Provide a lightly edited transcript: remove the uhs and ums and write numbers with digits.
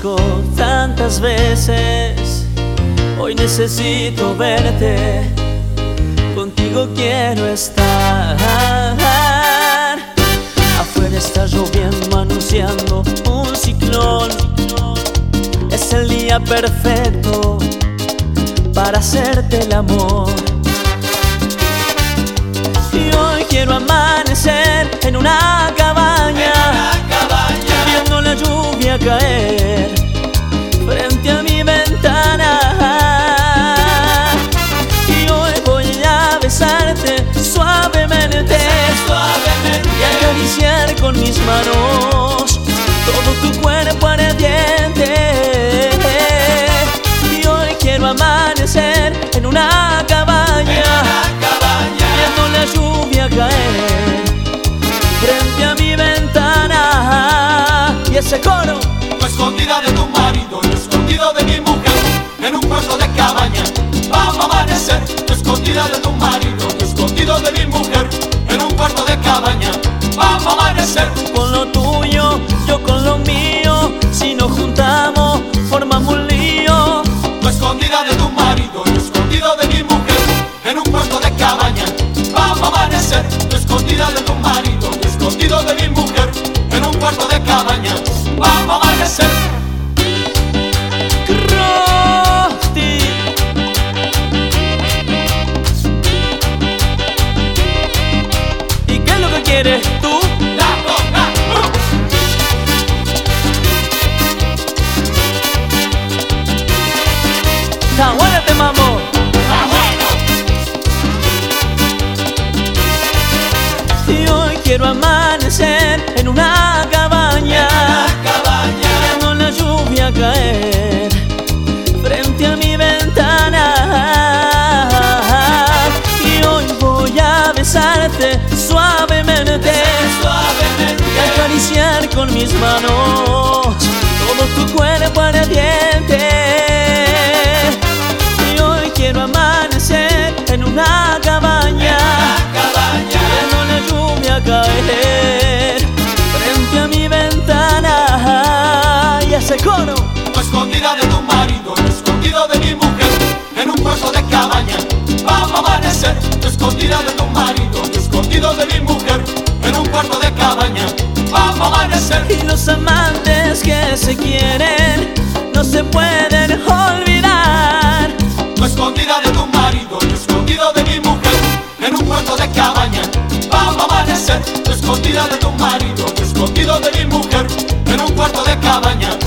dijo tantas veces, hoy necesito verte, contigo quiero estar. Afuera está lloviendo anunciando un ciclón, es el día perfecto para hacerte el amor. Y hoy quiero amanecer en una cabaña, viendo la lluvia caer frente a mi ventana. Y hoy voy a besarte suavemente, y acariciar con mis manos todo tu cuerpo ardiente. Y hoy quiero amanecer en una cabaña, viendo la lluvia caer frente a mi ventana. Y ese coro: tú escondida de tu marido, yo escondido de mi mujer, en un cuarto de cabaña vamos a amanecer. Tú escondida de tu marido, yo escondido de mi mujer, en un cuarto de cabaña vamos a amanecer. Tú con lo tuyo, yo con lo mío, si nos juntamos formamos un lío. Tú escondida de tu marido, yo escondido de mi mujer, en un cuarto de cabaña vamos a amanecer. Tú escondida de tu marido, yo escondido de mi mujer, en un cuarto de cabaña vamos a amanecer. Crosti. ¿Y qué es lo que quieres tú? Está bueno este mambo. Y hoy quiero amanecer en una cabaña, viendo la lluvia caer frente a mi ventana. Y hoy voy a besarte suavemente, y acariciar con mis manos todo tu cuerpo ardiente. Y hoy quiero amanecer en una cabaña, viendo la lluvia caer frente a mi ventana. Y ese coro: tú escondida de tu marido, yo escondido de mi mujer, en un cuarto de cabaña vamos a amanecer. Tú escondida de tu marido, yo escondido de mi mujer, en un cuarto de cabaña vamos a amanecer. Y los amantes que se quieren no se pueden olvidar. Tú escondida de tu marido, yo escondido de mi mujer, en un cuarto de cabaña vamos a amanecer. Tú escondida de tu marido, yo escondido de mi mujer, en un cuarto de cabaña